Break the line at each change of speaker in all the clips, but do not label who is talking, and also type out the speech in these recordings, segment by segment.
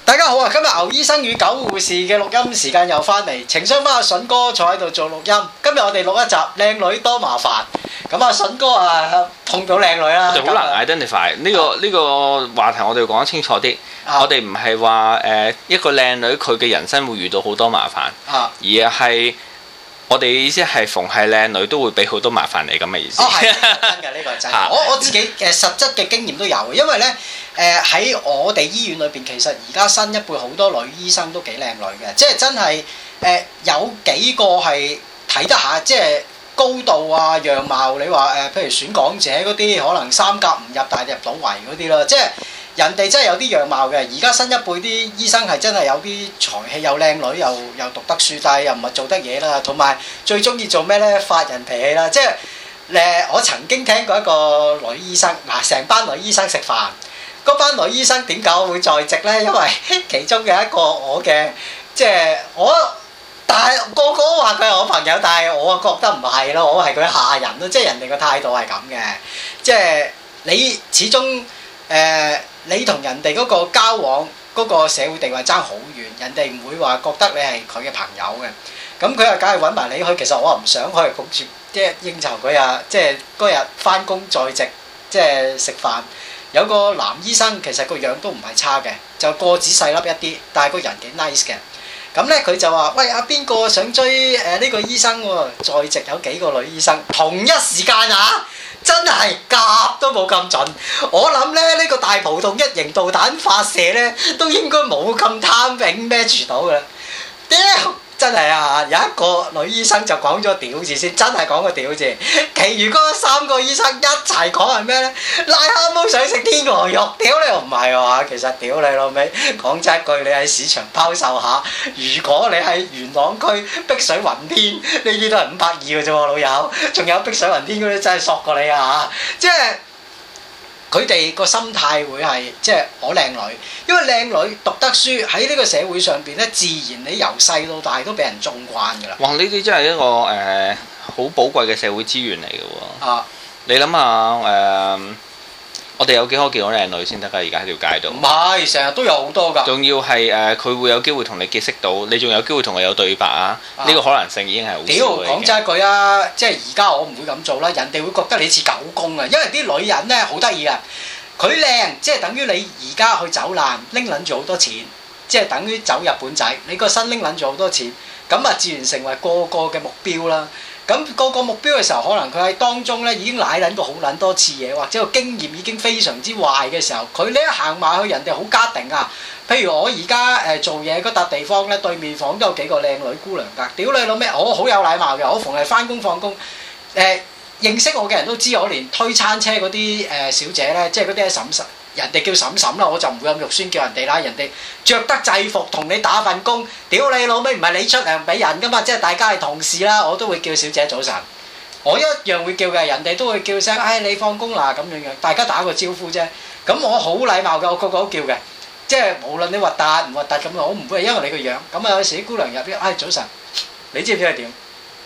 大家好啊！今日牛醫生與狗護士嘅錄音時間又翻嚟，情商翻阿筍哥坐喺度做錄音。今日我哋錄一集靚女多麻煩。咁啊，筍哥啊碰到靚女啦。
我哋好難 identify 呢個話題，我哋要講得清楚啲。我哋唔係話一個靚女佢嘅人生會遇到好多麻煩，而係我哋意思係逢係靚女都會俾好多麻煩你咁嘅意思。
哦，係真嘅，呢個係真嘅。我自己實質嘅經驗都有，因為咧喺我哋醫院裏邊，其實而家新一輩好多女醫生都幾靚女嘅，即係真係有幾個係睇得下，即係高度啊、樣貌。你話譬如選港姐嗰啲，可能三甲唔入，但係入到圍嗰啲咯，即係。人哋真係有啲樣貌嘅，而家新一輩啲醫生係真係有啲才氣，又靚女，又讀得書，但係又唔係做得嘢啦。同埋最中意做咩咧？發人脾氣啦！即係我曾經聽過一個女醫生，成班女醫生食飯，嗰班女醫生點解會在席咧？因為其中嘅一個我嘅，即係但係個個都話佢係我朋友，但係我覺得唔係咯，我係佢下人咯，即係人哋個態度係咁嘅，即係你始終你同人哋嗰個交往嗰個社會地位爭好遠，人哋唔會話覺得你係佢嘅朋友嘅。咁佢又梗係揾埋你去，其實我唔想去焗住，即係應酬佢啊！即係嗰日翻工在席，即係食飯。有個男醫生其實個樣都唔係差嘅，就個子細粒一啲，但係個人幾 nice 嘅。咁咧佢就話：喂，阿邊個想追呢個醫生喎？在席有幾個女醫生，同一時間啊！真係夾都冇咁準，我諗咧呢個大葡萄一型導彈發射咧，都應該冇咁貪永 match 到嘅。屌，真係啊！有一個女醫生就講咗屌字先，真係講個屌字。其餘嗰三個醫生一齊講係咩咧？癩蛤蟆想食天鵝肉，屌你又唔係喎！其實屌你老味，講真一句，你喺市場拋售下，如果你喺元朗區碧水雲天，呢啲都係520嘅啫喎，老友。仲有碧水雲天嗰啲真係索過你啊！即係。佢哋個心態會係即係我靚女，因為靚女讀得書喺呢個社會上邊咧，自然你由細到大都俾人縱慣㗎啦。
哇！呢啲真係一個好寶貴嘅社會資源嚟嘅喎。啊！你諗下我哋有幾可見到靚女先得㗎？而家喺條街度。唔
係，成日都有好多㗎。
仲要係佢會有機會同你結識到，你仲有機會同佢有對白啊！呢個可能性已經係好少嘅。
屌，講真一句啊，即係而家我唔會咁做啦，人哋會覺得你似狗公啊，因為啲女人咧好得意㗎，佢靚即係等於你而家去走難拎撚住好多錢，即係等於走日本仔，你個身拎撚住好多錢，咁啊自然成為個個嘅目標啦。咁個個目標嘅時候，可能佢喺當中咧已經舐撚過好撚多次嘢，或者個經驗已經非常之壞嘅時候，佢呢一行埋去，人哋好家定啊。譬如我而家做嘢嗰笪地方咧，對面房都有幾個靚女姑娘㗎。屌你老咩！我好有禮貌嘅，我逢係翻工放工，認識我嘅人都知，我連推餐車嗰啲小姐咧，即係嗰啲嬸嬸。人哋叫嬸嬸啦，我就唔會咁肉酸叫人哋啦。人哋着得制服同你打份工，屌你老味，唔係你出糧俾人噶嘛，即係大家係同事啦，我都會叫小姐早晨，我一樣會叫嘅，人哋都會叫聲，你放工啦咁樣樣，大家打個招呼啫。咁我好禮貌嘅，我個個都叫嘅，即係無論你核突唔核突咁，我唔會係因為你個樣。咁啊有時啲姑娘入邊，早晨，你知唔知係點？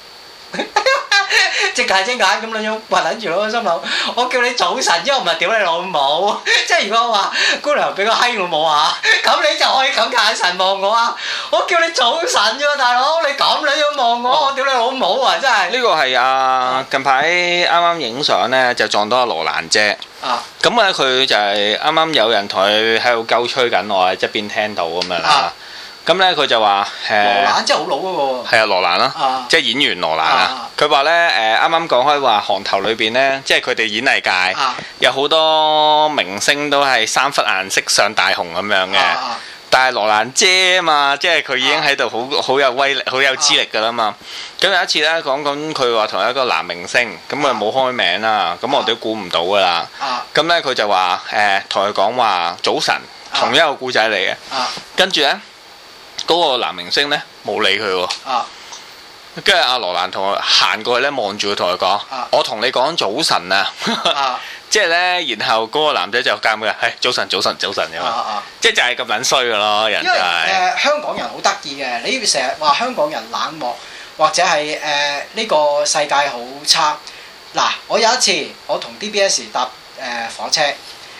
隻戒隻眼咁樣樣，滑撚住我心諗，我叫你早晨，因為唔係屌你老母。即係如果我話姑娘俾個閪我摸下，咁你就可以咁眼神望我啊！我叫你早晨啫喎，大佬，你咁樣樣望我，我屌你老母啊！真係。呢
個係近排啱啱影相咧，就撞到阿羅蘭姐。咁咧佢就係啱啱有人同佢喺度鳩吹緊，我喺側邊聽到咁樣啦。咁咧佢就話
羅蘭真係好老嗰個喎。
係啊，羅蘭啦，即係演員羅蘭啊。佢話咧啱啱講開話行頭裏邊咧，即係佢哋演藝界有好多明星都係三忽顏色上大紅咁樣嘅。但係羅蘭姐啊嘛，即係佢已經喺度好有威力、好有資歷㗎啦嘛。咁有一次咧講緊佢話同一個男明星，咁佢冇開名啦，咁我哋都估唔到㗎啦。咁咧佢就話同佢講話早晨，同一個故仔嚟嘅。跟住咧。嗰個男明星咧冇理佢喎，跟住阿羅蘭同佢行過去咧，望住佢同佢講：我同你講早晨啊！即係咧，然後嗰個男仔就監佢，係早晨早晨早晨咁啊！即係就係咁撚衰噶咯，人就係。香港人好得意嘅，你成日話香港人冷漠，或者係呢個世界好差。嗱，我有一次我同 DBS 搭火車。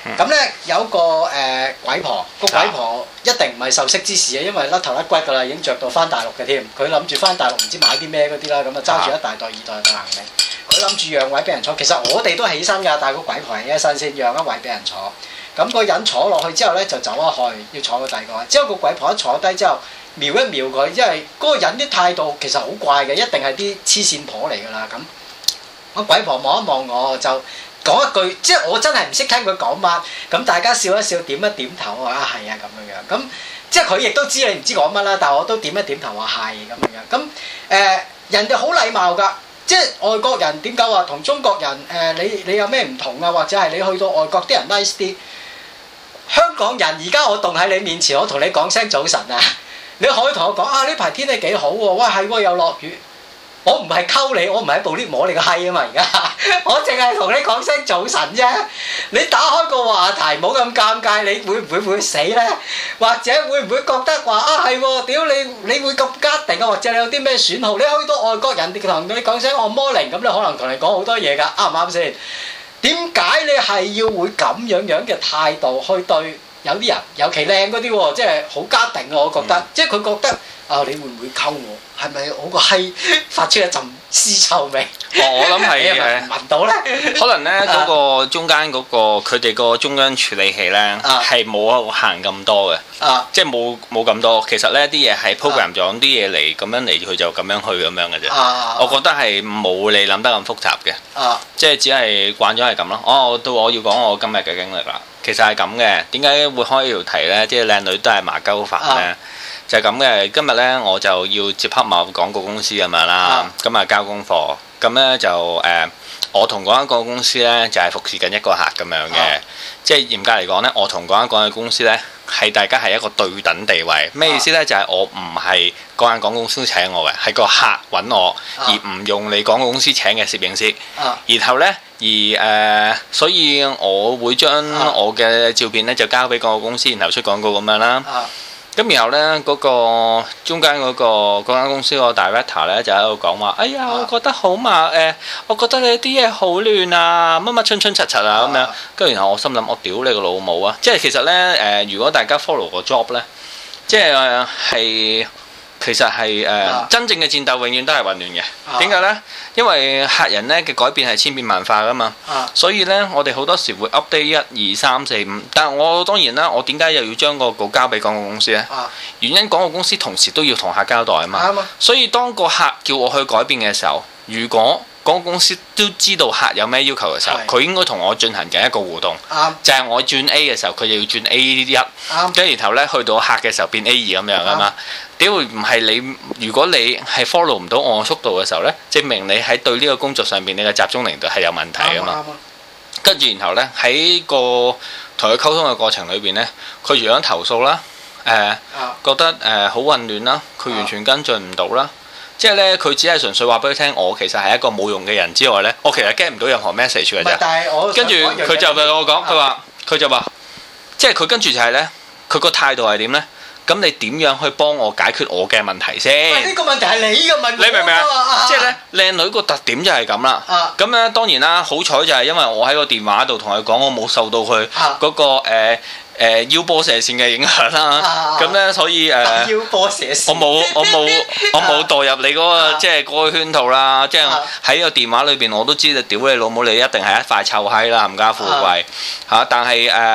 咁咧有個鬼婆，個鬼婆一定唔係受識之士啊，因為甩頭甩骨㗎啦，已經着到翻大陸嘅添。佢諗住翻大陸唔知買啲咩嗰啲啦，咁啊揸住一大袋二大袋行李。佢諗住讓位俾人坐，其實我哋都起身㗎，但係個鬼婆起身先讓一位俾人坐。咁個人坐落去之後咧就走咗去，要坐個第二個位。之後個鬼婆一坐低之後，瞄一瞄佢，因為嗰個人啲態度其實好怪嘅，一定係啲黐線婆嚟㗎啦。咁個鬼婆望一望我就講一句，即係我真係唔識聽佢講乜，咁大家笑一笑，點一點頭，我話啊係啊咁樣樣。咁即係佢亦都知你唔知講乜啦，但係我都點一點頭話係咁樣樣。咁人哋好禮貌㗎。即係外國人點解話同中國人你有咩唔同啊？或者係你去到外國啲人 nice 啲，香港人而家我棟喺你面前，我同你講聲早晨啊！你可以同我講啊，呢排天氣幾好喎，喂係喎又落雨。我唔係溝你，我唔係喺部 lift 摸你個閪啊嘛！而家我淨係同你講聲早晨啫。你打開個話題冇咁尷尬，你會唔會死呢？或者會唔會覺得話啊係喎？屌你會咁家定啊？或者你有啲咩損耗？你去到外國人哋同你講聲按摩鈴咁，你可能同你講好多嘢㗎，啱唔啱先？點解你係要會咁樣嘅態度去對有啲人，尤其靚嗰啲喎，即係好家定啊！我覺得，即係佢覺得啊，你會唔會溝我？係咪我個閪發出一陣屍臭味？
我諗係
聞到咧。
可能咧嗰個中間嗰個佢哋個中央處理器咧係冇行咁多嘅，即係冇咁多。其實咧啲嘢係 program 咗啲嘢嚟，咁樣嚟佢就咁樣去咁樣嘅啫。我覺得係冇你諗得咁複雜嘅，即係只係慣咗係咁咯。到我要講我今日嘅經歷啦。其實係咁嘅，點解會開呢條題咧？即係靚女都係麻鳩煩咧。就係咁嘅，今日咧我就要接洽某廣告公司咁樣啦，咁啊交功課，咁咧就我同嗰間廣告公司咧就係服侍緊一個客咁樣嘅，即係嚴格嚟講咧，我同嗰間廣告公司咧係大家係一個對等地位，咩意思咧？就係我唔係嗰間廣告公司請我嘅，係個客揾我，而唔用你廣告公司請嘅攝影師，然後咧所以我會將我嘅照片咧就交俾廣告公司，然後出廣告咁樣啦。咁然後咧嗰個中間嗰間公司個 director 咧就喺度講話，哎呀，我覺得好嘛，我覺得你啲嘢好亂啊，乜乜春春柒柒啊咁樣。跟住然後我心諗，我屌你個老母啊！即係其實咧如果大家 follow 個 job 咧，即係其實係真正嘅戰鬥永遠都係混亂嘅。點解呢？因為客人咧嘅改變係千變萬化噶嘛，所以呢，我哋好多時會 update 1、2、3、4、5。但係我當然啦，我點解又要將個稿交俾廣告公司呢？原因廣告公司同時都要同客交代啊嘛。所以當個客叫我去改變嘅時候，如果廣告公司都知道客有咩要求嘅時候，佢應該同我進行緊一個互動，就係我轉 A 嘅時候，佢就要轉 A1，跟住然後咧去到客嘅時候變 A2咁樣啊嘛。屌唔係你，如果你係 follow 唔到我速度嘅時候咧，證明你喺對呢個工作上邊你嘅集中程度係有問題啊嘛。跟住然後咧喺個同佢溝通嘅過程裏邊咧，佢除咗投訴啦，覺得好混亂啦，佢完全跟進唔到啦。即係咧，佢只係純粹話俾佢聽，我其實係一個冇用嘅人之外咧，我其實 get 唔到任何 message 嘅啫。跟住佢就對我講，佢就話，即係佢跟住就係咧，佢個態度係點咧？咁你點樣去幫我解決我嘅問題先？呢個問題係你嘅問題，你明唔明啊？即係咧，靚女個特點就係咁啦。咁咧當然啦，好彩就係因為我喺個電話度同佢講，我冇受到佢嗰個腰波射線嘅影響啦。咁咧所以腰波射線，我冇墮入你嗰個即係嗰個圈套啦。即係喺個電話裏邊我都知道，屌你老母，你一定係一塊臭閪啦，冚家富貴嚇。但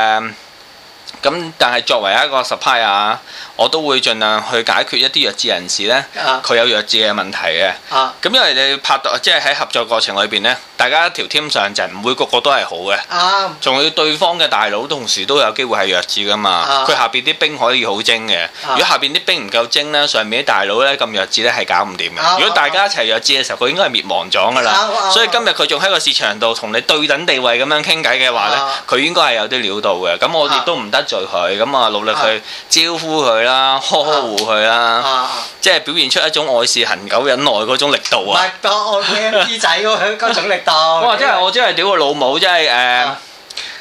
係作為一個 supplier，我都會盡量去解決一啲弱智人士呢，佢有弱智嘅問題嘅。咁因為你拍檔，即係喺合作過程裏邊呢，大家一條 team 上就唔會個個都係好嘅。仲要對方嘅大佬同時都有機會係弱智噶嘛。佢下邊啲兵可以好精嘅，如果下邊啲兵唔夠精呢，上面啲大佬呢咁弱智呢係搞唔掂嘅。如果大家一齊弱智嘅時候，佢應該係滅亡咗噶啦。所以今日佢仲喺個市場度同你對等地位咁樣傾偈嘅話呢，佢應該係有啲料到嘅。咁我亦都唔得罪佢，咁啊努力去招呼佢啦，呵護佢啦，即係表現出一種愛是恒久忍耐嗰種力度啊！唔係當我 MP 仔嗰種力度。哇！真係我真係屌個老母，真係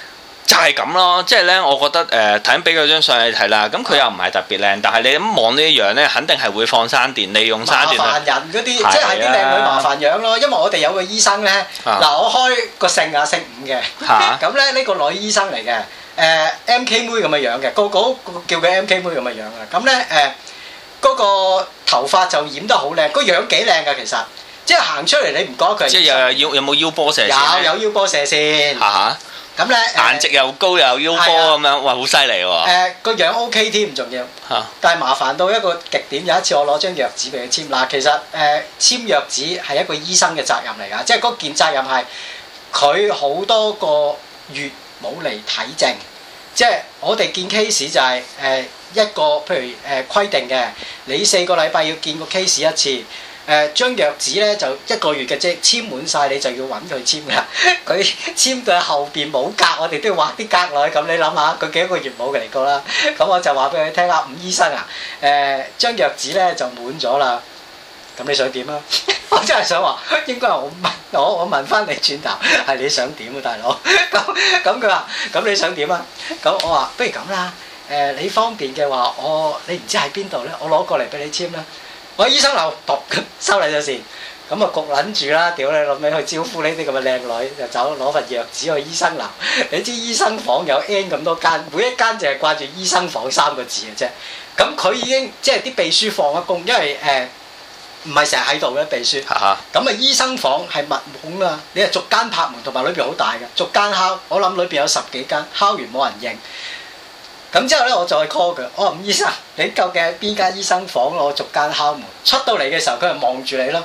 就係咁咯，即係咧，我覺得睇緊俾嗰張相你睇啦，咁佢又唔係特別靚，但係你咁望呢一樣咧，肯定係會放生電，利用生電。
麻煩人嗰啲，即係啲靚女麻煩樣咯。因為我哋有個醫生咧，嗱我開個姓姓伍嘅，咁咧呢個女醫生嚟嘅，MK 妹咁嘅樣嘅，個個叫佢 MK 妹咁嘅樣啊。咁咧嗰個頭髮就染得好靚，個樣幾靚㗎其實，即係行出嚟你唔覺得佢。即係
有冇腰波射線？
有腰波射線。咁咧
顏值又高又腰波咁樣，哇好犀利喎！
個樣 OK 添，唔重要。但係麻煩到一個極點，有一次我攞張藥紙俾佢簽。嗱，其實簽藥紙係一個醫生嘅責任嚟㗎，即係嗰件責任係佢好多個月冇嚟睇症，即係我哋見 case 就係一個譬如規定嘅，你4個禮拜要見個 case 一次。張藥紙咧就1個月嘅啫，簽滿晒你就要揾佢簽㗎。佢簽到後邊冇格，我哋都要畫啲格落去。咁你諗下，佢幾多個月冇嚟過啦？咁我就話俾佢聽啊，伍醫生啊，張藥紙咧就滿咗啦。咁你想點啊？我真係想話，應該係我問翻你轉頭，係你想點啊，大佬？咁佢話，咁你想點啊？咁我話不如咁啦，你方便嘅話，你唔知喺邊度咧，我攞過嚟俾你簽啦。我喺醫生樓讀收你咗先，咁啊焗撚住啦！屌你老味去招呼呢啲咁嘅靚女，就走攞份藥紙去醫生樓。你知醫生房有 N 咁多間，每一間淨係掛住醫生房3個字嘅啫。咁佢已經即係啲秘書放咗工，因為唔係成日喺度嘅秘書。咁啊醫生房係密門啊，你係逐間拍門，同埋裏邊好大嘅，逐間敲。我諗裏邊有10幾間，敲完冇人應。咁之後咧，我就去 call 佢。我話伍醫生，你究竟喺邊間醫生房？我逐間敲門。出到嚟嘅時候，佢就望住你咯，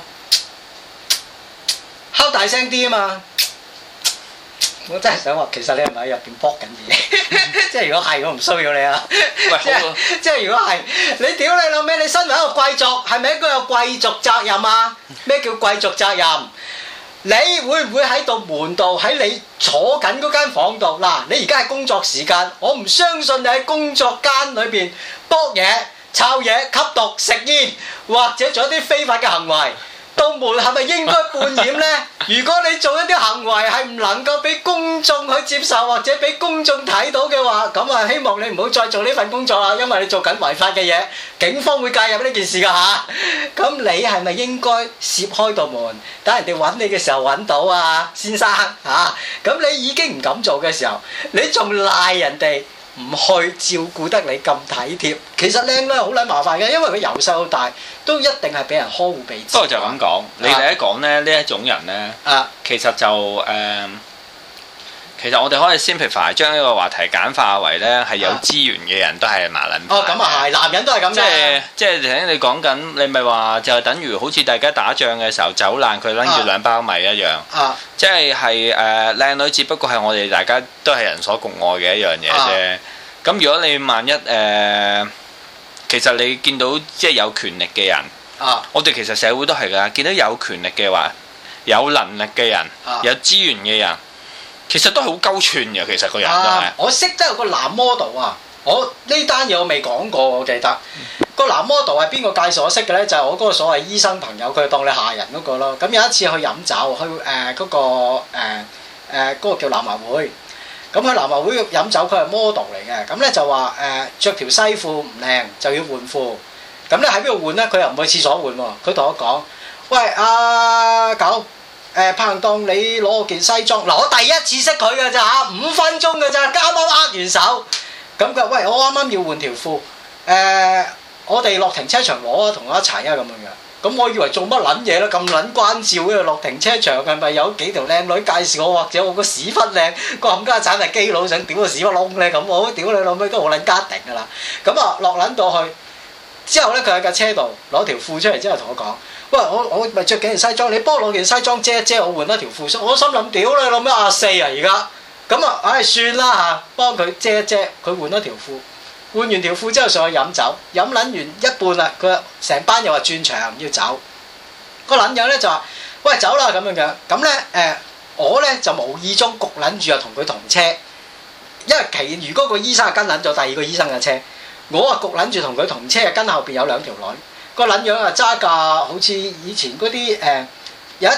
敲大聲啲啊嘛！我真係想話，其實你係咪喺入邊搏緊嘢？即係如果係，我唔騷擾你啊！即係如果係，你屌你老味！你身為一個貴族，係咪應該有貴族責任啊？咩叫貴族責任？你會唔會喺度門度喺你坐緊嗰間房度？嗱，你而家係工作時間，我唔相信你喺工作間裏邊搏嘢、抄嘢、吸毒、食煙，或者做一啲非法嘅行為。道門係咪應該半掩呢？如果你做一啲行為係唔能夠俾公眾去接受，或者俾公眾睇到嘅話，咁啊希望你唔好再做呢份工作啦，因為你做緊違法嘅嘢，警方會介入呢件事㗎嚇。咁你係咪應該攝開道門，等人哋揾你嘅時候揾到啊，先生嚇？咁你已經唔敢做嘅時候，你仲賴人哋唔去照顧得你咁體貼，其實靚女好撚麻煩嘅，因為佢由細到大都一定係俾人呵護備至。不過
就咁講，你哋一講咧呢一種人咧，其實就其實我哋可以 simplify 將呢個話題簡化為咧係有資源嘅人都係麻撚。
哦，咁啊係，男人都係咁嘅。
即係頭先你講緊，你咪話就係等於好似大家打仗嘅時候走難，佢拎住2包米一樣。即係靚女，只不過係我哋大家都係人所共愛嘅一樣嘢啫。咁如果你萬一其實你見到即係有權力嘅人，我哋其實社會都係㗎，見到有權力嘅話，有能力嘅人，有資源嘅人。其實都係好鳩串嘅，其實個人都係。
我識得有個男 model 啊，我呢單嘢我未講過，我記得個男 model 係邊個介紹我識嘅咧？就係我嗰個所謂醫生朋友，佢係當你下人嗰個咯。咁有一次去飲酒，去嗰個叫南華會。咁去南華會飲酒，佢係 model 嚟嘅。咁咧就話著條西褲唔靚，就要換褲。咁咧喺邊度換咧？佢又唔去廁所換喎。佢同我講：喂，阿狗。拍檔，你攞我件西裝嗱，我第一次識佢㗎咋嚇，5分鐘㗎咋，啱啱握完手。咁佢話：喂，我啱啱要換條褲，我哋落停車場攞啊，同我一齊啊咁樣。咁我以為做乜撚嘢咧？咁撚關照嘅落停車場係咪有幾條靚女介紹我，或者我個屎忽靚，個冚家鏟係基佬想屌個屎忽窿咧？咁我屌你老味都好撚家定㗎啦。咁啊落撚到去之後咧，佢喺架車度攞條褲出嚟之後同我講。喂，我咪著幾件西裝，你幫我攞件西裝遮一遮，我換一條褲。我心諗屌你老咩24啊而家，咁啊唉算啦嚇，幫佢遮一遮，佢換一條褲，換完條褲之後上去飲酒，飲撚完一半啦，佢成班又話轉場要走，個撚樣咧就話喂走啦咁樣，咁咧我咧就無意中焗撚住又同佢同車，因為其餘嗰個醫生係跟撚咗第2個醫生嘅車，我啊焗撚住同佢同車，跟後邊有2條女。個撚樣啊揸架好似以前嗰啲有一隻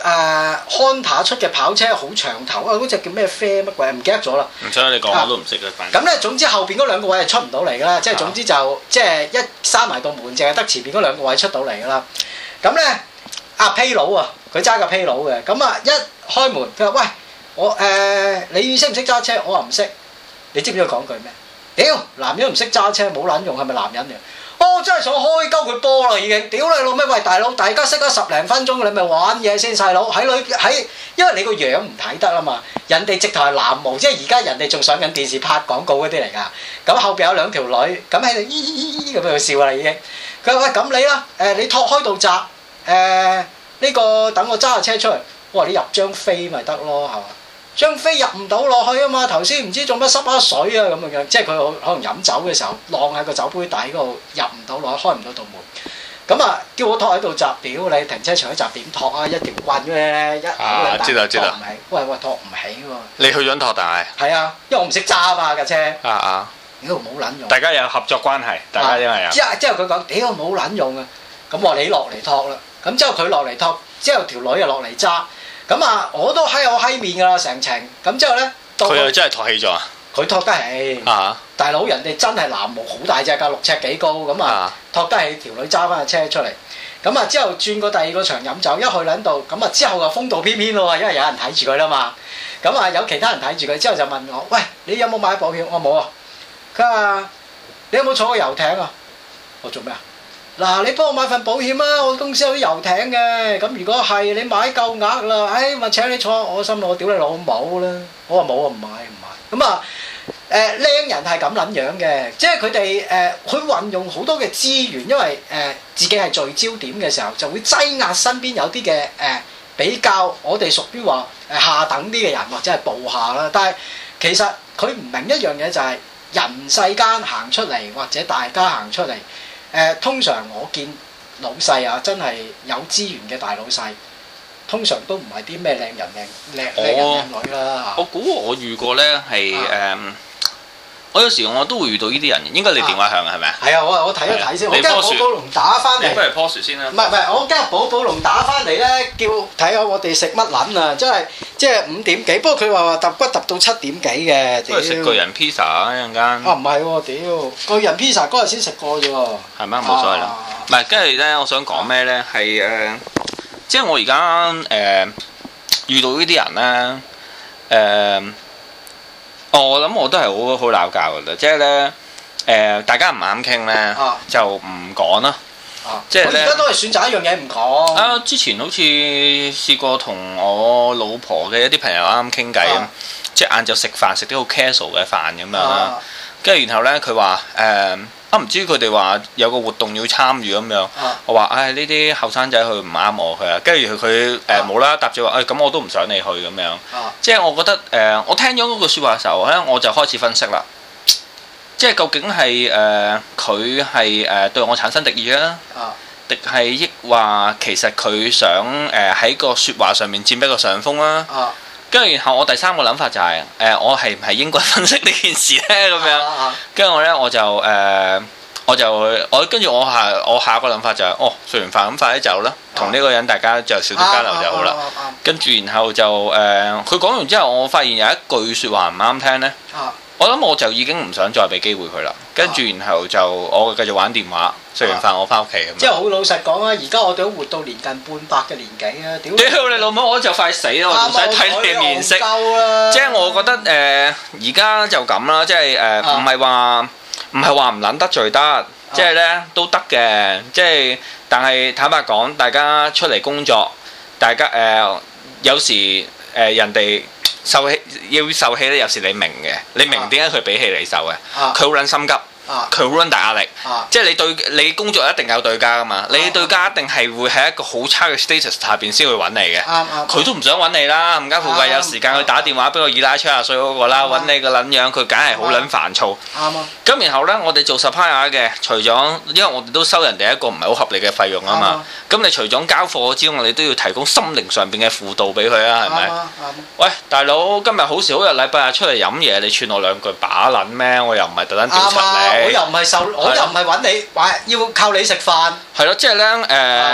Honda 出嘅跑車好長頭啊，嗰隻叫咩啡乜鬼唔記得咗啦。
唔使你講我都唔識嘅，
咁咧總之後邊嗰兩個位係出唔到嚟㗎啦，即係總之就即係一閂埋道門，淨係得前邊嗰兩個位出到嚟㗎啦。咁咧阿披佬啊，佢揸架披佬嘅，咁啊一開門佢話：喂，我你識唔識揸車？我話唔識。你知唔知佢講句咩？屌，男人唔識揸車冇撚用，係咪男人嚟？我真係想開鳩佢波啦已經，屌你老咩！喂大佬，大家識咗10零分鐘，你咪玩嘢先細佬。因為你個樣唔睇得啊嘛，人哋直頭係藍毛，即係而家人哋仲上緊電視拍廣告嗰啲嚟㗎。咁後邊有兩條女，咁喺度咁喺度笑啦已經。佢話：喂，咁你啦，你拓開道閘，呢個等我揸下車出嚟。我話你入張飛咪得咯，係嘛？張飛入唔到落去啊嘛！頭先唔知做乜濕下水啊咁樣，即係佢可能飲酒嘅時候晾喺個酒杯底嗰度入唔到落去，開唔到道門。咁啊，叫我托喺度閘，屌你停車場啲閘點托啊？一條棍咧，一
知道
托唔起。喂，托唔起喎。
你去咗托但係？
係啊，因為我唔識揸啊嘛架車。屌冇撚用。
大家有合作關係，大家因為有。
之後佢講：屌冇撚用啊！咁我話你落嚟托啦。咁之後佢落嚟托，之後條女又落嚟揸。咁啊，我都閪有閪面㗎啦，成程。咁之後咧，
佢又真係托起咗啊！
佢托得起。大佬人哋真係藍毛，好大隻㗎，6尺幾高。咁啊，托得起條女揸翻架車出嚟。咁啊，之後轉過第二個場飲酒，一去撚到，咁啊之後就風度翩翩咯喎，因為有人睇住佢啦嘛。咁啊，有其他人睇住佢，之後就問我：喂，你有冇買保險？我冇啊。佢話：你有冇坐過遊艇啊？我做咩啊？嗱，你幫我買份保險啊！我公司有啲遊艇嘅，咁如果係你買夠額啦，咪請你坐。我心諗我屌你老母啦！我話冇啊，唔買。咁啊，靚人係咁撚樣嘅，即係佢哋佢運用好多嘅資源，因為自己係聚焦點嘅時候，就會擠壓身邊有啲嘅比較我哋屬於話下等啲嘅人或者係部下啦。但係其實佢唔明一樣嘢就係人世間行出嚟或者大家行出嚟。通常我見老細啊，真係有資源嘅大老細，通常都唔係啲咩靚人靚女啦。
我估我遇過咧係我有時我都會遇到呢啲人，應該你電話響係咪啊？
係啊，我睇一睇先。我今日寶寶龍打翻嚟。
你不如 pause 先啦。
唔係，我今日寶寶龍打翻嚟咧，叫睇下我哋食乜撚啊！即係5點幾，不過佢話揼骨揼到7點幾嘅。
都係食巨人 pizza 啊！一陣間。
唔係喎，屌巨人 pizza 嗰日先食過啫喎。
係咩？冇所謂啦。唔係，跟住咧，我想講咩咧？係即係我而家遇到呢啲人咧，我諗我都係好鬧交㗎啦，即係咧大家唔啱傾咧，就唔講啦。即係咧，
而家都係選擇一樣嘢唔講。
之前好似試過同我老婆嘅一啲朋友啱啱傾偈，即係晏晝食飯食啲好 casual 嘅飯咁樣啦。跟住然後咧，佢話唔知佢哋話有個活動要參與咁樣。我話呢啲後生仔去唔啱我佢啊。跟住佢冇啦啦答住話咁我都唔想你去咁樣。即係我覺得我聽咗嗰句説話嘅時候咧，我就開始分析啦。即係究竟係佢係對我產生敵意啊？定係抑或其實佢想喺個説話上面佔一個上風啊？跟住然後我第三個諗法就係我係唔係應該分析呢件事咧咁樣？跟住我跟住我下個諗法就係食完飯咁快啲走啦，同呢個人大家就少啲交流就好啦。跟住然後就佢講完之後，我發現有一句説話唔啱聽咧。我諗我就已經唔想再俾機會佢啦，跟住然後就我繼續玩電話，食完飯我翻屋企咁。
即係好老實講啊，而家我哋都活到年近半百嘅年紀啊！
屌你老母，我就快死啦，我唔使睇你嘅面色。即係我覺得而家就咁啦，即係唔係話唔撚得罪得，即係咧都得嘅，即係但係坦白講，大家出嚟工作，大家有時人哋。要受氣咧，有時你明嘅，你明點解佢俾氣你受嘅？佢好撚心急，佢好撚大壓力，即係你工作一定有對家噶嘛，你對家一定係會喺一個好差嘅 status 下邊先會揾你嘅。佢都唔想揾你啦，冚家富貴有時間去打電話俾個二奶吹下水嗰個啦，揾你個撚樣，佢梗係好撚煩躁。咁然後咧，我哋做 supplier 嘅，除咗因為我哋都收人哋一個唔係好合理嘅費用啊嘛，咁你除咗交貨之外，你都要提供心靈上邊嘅輔導俾佢啊，係咪？喂，大佬，今日好時好日禮拜日出嚟飲嘢，你串我兩句把撚咩？我又唔係特登屌柒你，
我又唔係揾你，話要靠你食飯。
係咯，即係咧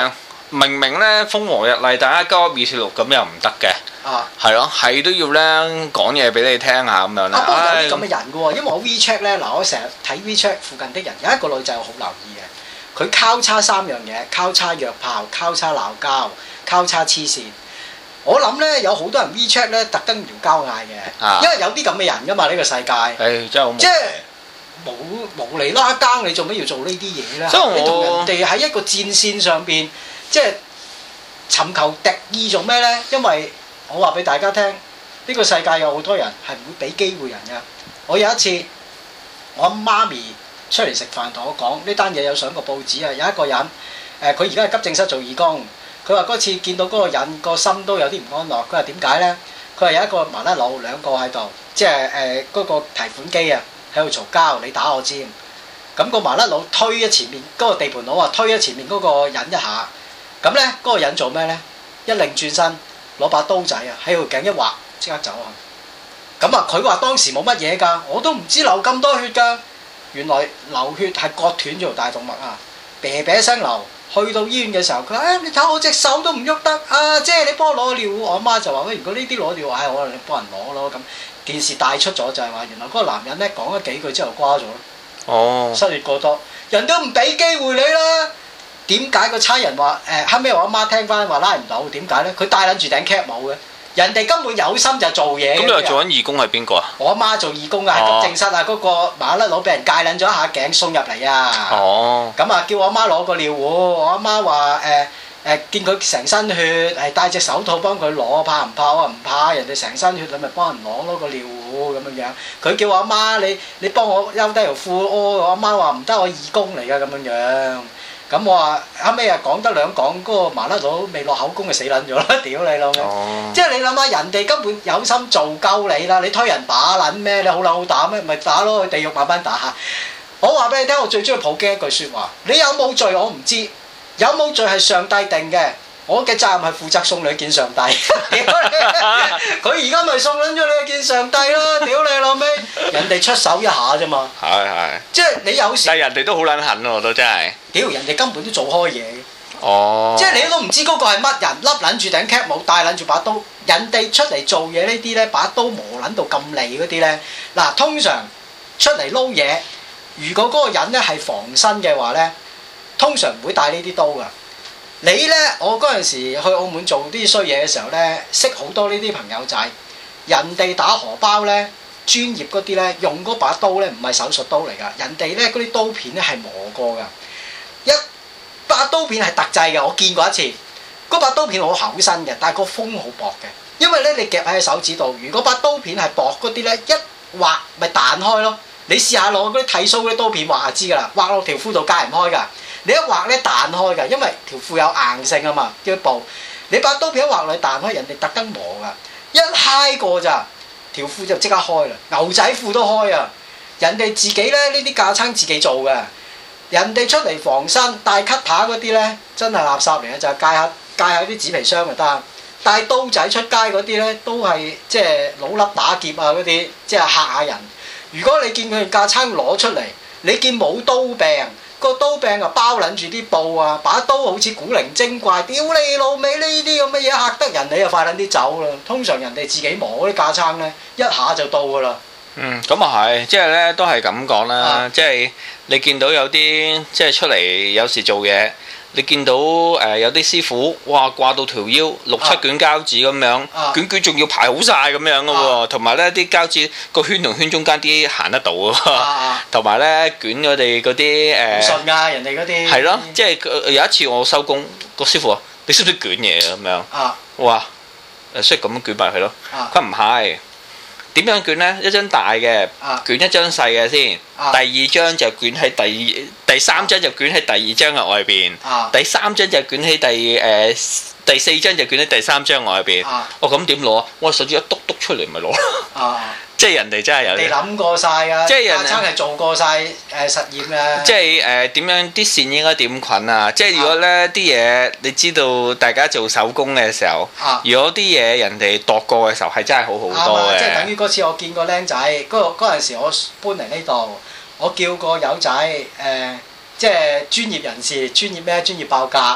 明明咧風和日麗，大家交二四六咁又唔得嘅。係咯，係都要咧講嘢俾你聽下咁樣啦。
不過有啲咁嘅人嘅喎，因為我 WeChat 咧，嗱我成日睇 WeChat 附近的人，有一個女仔我好留意嘅，佢交叉3樣嘢，交叉約炮、交叉鬧交、交叉黐線。我諗咧有好多人 WeChat 咧特登聊交嗌嘅，因為有啲咁嘅人噶嘛呢個世界。
真係好
即係無厘啦更，你做咩要做呢啲嘢咧？你同人哋喺一個戰線上邊，即係尋求敵意做咩咧？因為我話俾大家聽，呢個世界有好多人係唔會俾機會人㗎。我有一次，我媽咪出嚟食飯，同我講呢單嘢有上過報紙啊。有一個人，佢而家喺急症室做義工。佢話嗰次見到嗰個人個心都有啲唔安樂。佢話點解咧？佢話有一個麻甩佬兩個喺度，即係嗰個提款機啊喺度嘈交，你打我尖。咁個麻甩佬推咗前面嗰個地盤佬啊，推咗前面嗰個人一下。咁咧嗰個人做咩咧？一擰轉身。攞把刀仔啊，喺條頸一劃，即刻走啊！咁啊，佢話當時冇乜嘢㗎，我都唔知流咁多血㗎。原來流血係割斷咗條大動脈啊，啤啤聲流。去到醫院嘅時候，佢話：你睇我隻手都唔喐得啊！姐你幫我攞尿。我阿媽就話：喂，如果呢啲攞尿，我你幫人攞咯。咁件事帶出咗就係話，原來嗰個男人咧講咗幾句之後瓜咗咯。
哦，
失血過多，人都唔俾機會你啦。點解個差人話後尾我阿媽聽翻話拉唔到？點解咧？佢戴撚住頂 cap 帽嘅，人哋根本有心就做嘢。咁
你話做緊義工係邊個啊？
我阿媽做義工啊，喺急症室啊，嗰個麻甩佬俾人戒撚咗一下頸送入嚟啊。哦。咁啊，叫我阿媽攞個尿壺，我阿媽話見佢成身血，係戴隻手套幫佢攞，怕唔怕啊？唔怕，人哋成身血，你咪幫人攞個尿壺咁樣樣。佢叫我阿媽，你幫我休低條褲，我阿媽話唔得，我義工嚟㗎咁樣樣。咁我話後尾啊講得兩講，嗰個麻甩佬未落口供就死撚咗啦！屌你老味！即係你諗下，人哋根本有心做鳩你啦，你推人打撚咩？你好撚好打咩？咪打咯，去地獄慢慢打下。我話俾你聽，我最中意普京一句説話：你有冇罪我唔知，有冇罪係上帝定嘅。我嘅責任係負責送你見上帝。屌你！佢而家咪送撚咗你見上帝咯！屌你老味！人哋出手一下啫嘛。係。即係你有時。
但係人哋都好撚狠喎，都真係。
屌！人哋根本都做開嘢。
哦。
即係你都唔知嗰個係乜人，笠撚住頂 cap 帽，帶撚住把刀。人哋出嚟做嘢呢啲咧，把刀磨撚到咁利嗰啲咧，嗱通常出嚟撈嘢，如果嗰個人咧係防身嘅話咧，通常唔會帶呢啲刀㗎。你咧，我嗰陣時去澳門做啲衰嘢嘅時候咧，識好多呢啲朋友仔，人哋打荷包咧，專業嗰啲咧，用嗰把刀咧唔係手術刀嚟㗎，人哋咧嗰啲刀片咧係磨過㗎，一把刀片係特製嘅，我見過一次，嗰把刀片好厚身嘅，但係個鋒好薄嘅，因為咧你夾喺手指度，如果把刀片係薄嗰啲咧，一劃咪彈開咯，你試下攞嗰啲剃鬚嗰啲刀片劃就知㗎啦，劃落條褲度戒唔開㗎。你一劃咧彈開㗎，因為條褲有硬性啊嘛，叫布。你把刀片一劃落去彈開，人哋特登磨㗎，一揩過咋，條褲就即刻開啦。牛仔褲都開啊！人哋自己咧呢啲架撐自己做嘅，人哋出嚟防身帶 cutter 嗰啲咧，真係垃圾嚟嘅，就係戒下啲紙皮箱就得。帶刀仔出街嗰啲咧，都係即係老笠打劫啊嗰啲，即係嚇下人。如果你見佢架撐攞出嚟，你見冇刀柄。個刀柄啊包撚住啲布啊，把刀好似古靈精怪，屌你老味呢啲咁嘅嘢嚇得人，你就快撚啲走啦。通常人哋自己磨嗰啲架撐咧，一下就到㗎啦。咁
啊係，即係咧都係咁講啦。即係你見到有啲即係出嚟有時做嘢，你見到有啲師傅哇掛到條腰6、7卷膠紙咁樣，卷仲要排好晒咁樣嘅喎，同埋咧啲膠紙個圈同圈中間啲行得到喎，同埋咧捲我哋嗰啲
唔順㗎，人哋嗰啲
係咯，即係有一次我收工，個師傅話：你識唔識捲嘢咁樣？哇！識咁樣捲埋佢咯。佢唔係。點樣捲呢？一張大嘅捲一張細嘅先，第二張就捲喺第三張就捲喺第二張嘅外邊，第三張就捲喺第四張就捲喺第三張外邊。我咁點攞？我手指一篤出嚟咪攞咯。即係人哋真係有。你諗過晒㗎，即係人哋係做過晒實驗㗎。即係點樣啲線應該點捆啊？即係如果呢啲嘢你知道大家做手工嘅時候，如果啲嘢人哋度過嘅時候係真係好好多嘅。即係等於嗰次我見個僆仔，嗰陣時我搬嚟呢度，我叫個友仔即係專業人士，專業咩？專業報價。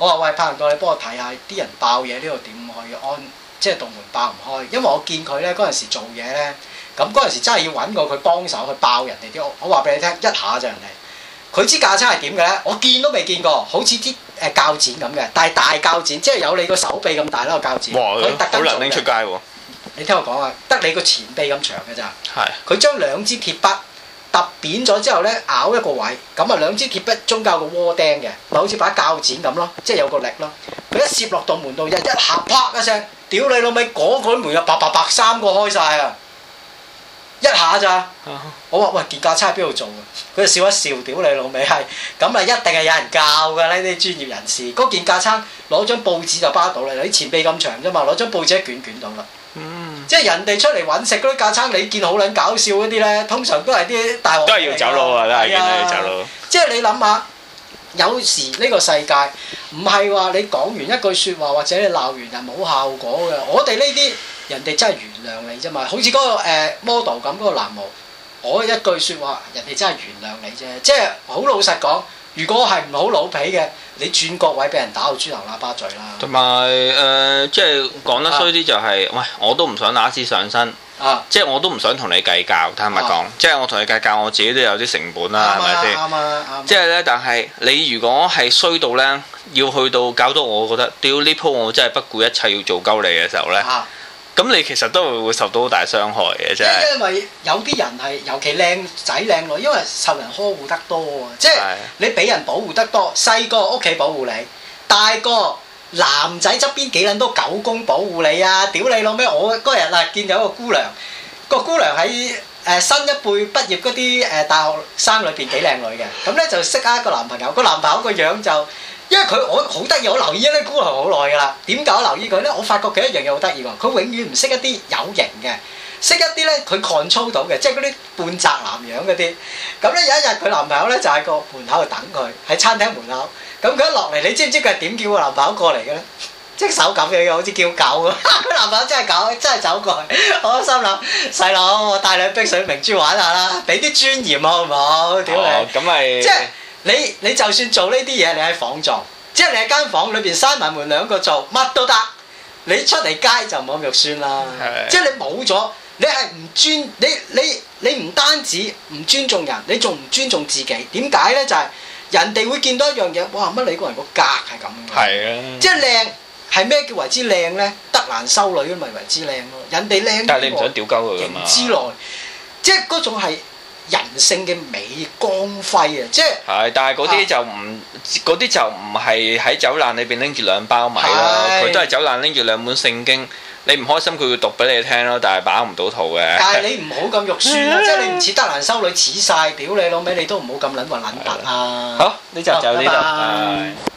我話喂，拍唔到你幫我睇下啲人爆嘢呢度點去安，即係道門爆唔開，因為我見佢咧嗰陣時做嘢咧，咁嗰陣時真係要揾過佢幫手去爆人哋啲屋。我話俾你聽，一下就人哋，佢支架撐係點嘅咧？我見都未見過，好似啲鉸剪咁嘅，但係大鉸剪，即係有你個手臂咁大啦個鉸剪。
哇！好難拎出街喎。
你聽我講啊，得你個前臂咁長嘅咋。
係。
佢將兩支鐵筆揼扁咗之後咧，咬一個位，咁啊兩支鐵筆中間有個窩釘嘅，咪好似把鉸剪咁咯，即係有個力咯。佢一攝落道門度，一下啪一聲，屌你老味，嗰個門啊，白3個開晒啊！一下咋？我話喂，件架撐喺邊度做嘅？佢就笑一笑，屌你老味係，咁啊一定係有人教㗎呢啲專業人士。嗰件架撐攞張報紙就包到啦，你前臂咁長啫嘛，攞張報紙一捲到啦。即係人哋出嚟揾食嗰啲架撐，你見好撚搞笑嗰啲咧，通常都係啲大學都係
要走佬啊，都係見到要走佬。
即係你諗下，有時呢個世界唔係話你講完一句説話或者你鬧完人冇效果嘅。我哋呢啲人哋真係原諒你啫嘛，好似嗰個model 咁嗰個男模，我一句説話人哋真係原諒你啫。即係好老實講，如果係唔好老皮嘅，你轉角位俾人打到豬頭喇叭嘴啦。同
埋即係講得衰啲就係，喂，我都唔想拿支上身。即係我都唔想同你計較，坦白講，即係我同你計較，我自己都有啲成本啦，係咪先？啱。即係咧，但係你如果係衰到咧，要去到搞到我覺得，屌呢鋪我真係不顧一切要做鳩你嘅時候咧，咁你其實都會受到好大傷害嘅，真係。
因為有啲人係尤其靚仔靚女，因為受人呵護得多啊，即係你俾人保護得多，細個屋企保護你，大個。男仔側邊幾撚多狗公保護你啊！屌你老味！我嗰日啊見有個姑娘，個姑娘喺新一輩畢業嗰啲大學生裏邊幾靚女嘅，咁咧就識一個男朋友，個男朋友個樣就，因為佢我好得意，我留意呢姑娘好耐㗎啦。點解我留意佢咧？我發覺佢一樣嘢好得意喎，佢永遠唔識一啲有型嘅，識一啲咧佢 control 到嘅，即係嗰啲半宅男樣嗰啲。咁咧有一日佢男朋友咧就喺個門口度等佢，喺餐廳門口。咁佢一落嚟，你知唔知佢係點叫個男朋友過嚟嘅咧？即手咁樣，好似叫狗咁。佢男朋友真係狗，真係走過去。我心諗細佬，我帶你去碧水明珠玩下啦，俾啲尊嚴好唔好？屌你！
咁咪
即係你就算做呢啲嘢，你喺房做，即係你喺間房裏邊閂埋門兩個做，乜都得。你出嚟街就唔好咁肉酸啦。即係你冇咗，你係唔尊你唔單止唔尊重人，你仲唔尊重自己？點解咧？就係。人哋會見到一樣嘢，哇！乜你個人個格係咁嘅？
係啊！
即係靚係咩叫為之靚咧？德蘭修女咁咪為之靚咯。人哋靚，
但係你唔想屌鳩佢㗎嘛？
之內，即係嗰種係人性嘅美光輝啊！即係
係，但係嗰啲就唔係喺走廊裏邊拎住兩包米啦，佢都係走廊拎住兩本聖經。你唔開心，佢會讀俾你聽咯，但係把唔到肚嘅。
但係你唔好咁肉酸啊！即係你唔似德蘭修女似晒，屌你老味，你都唔好咁撚話撚突啊！
好，呢集就呢度。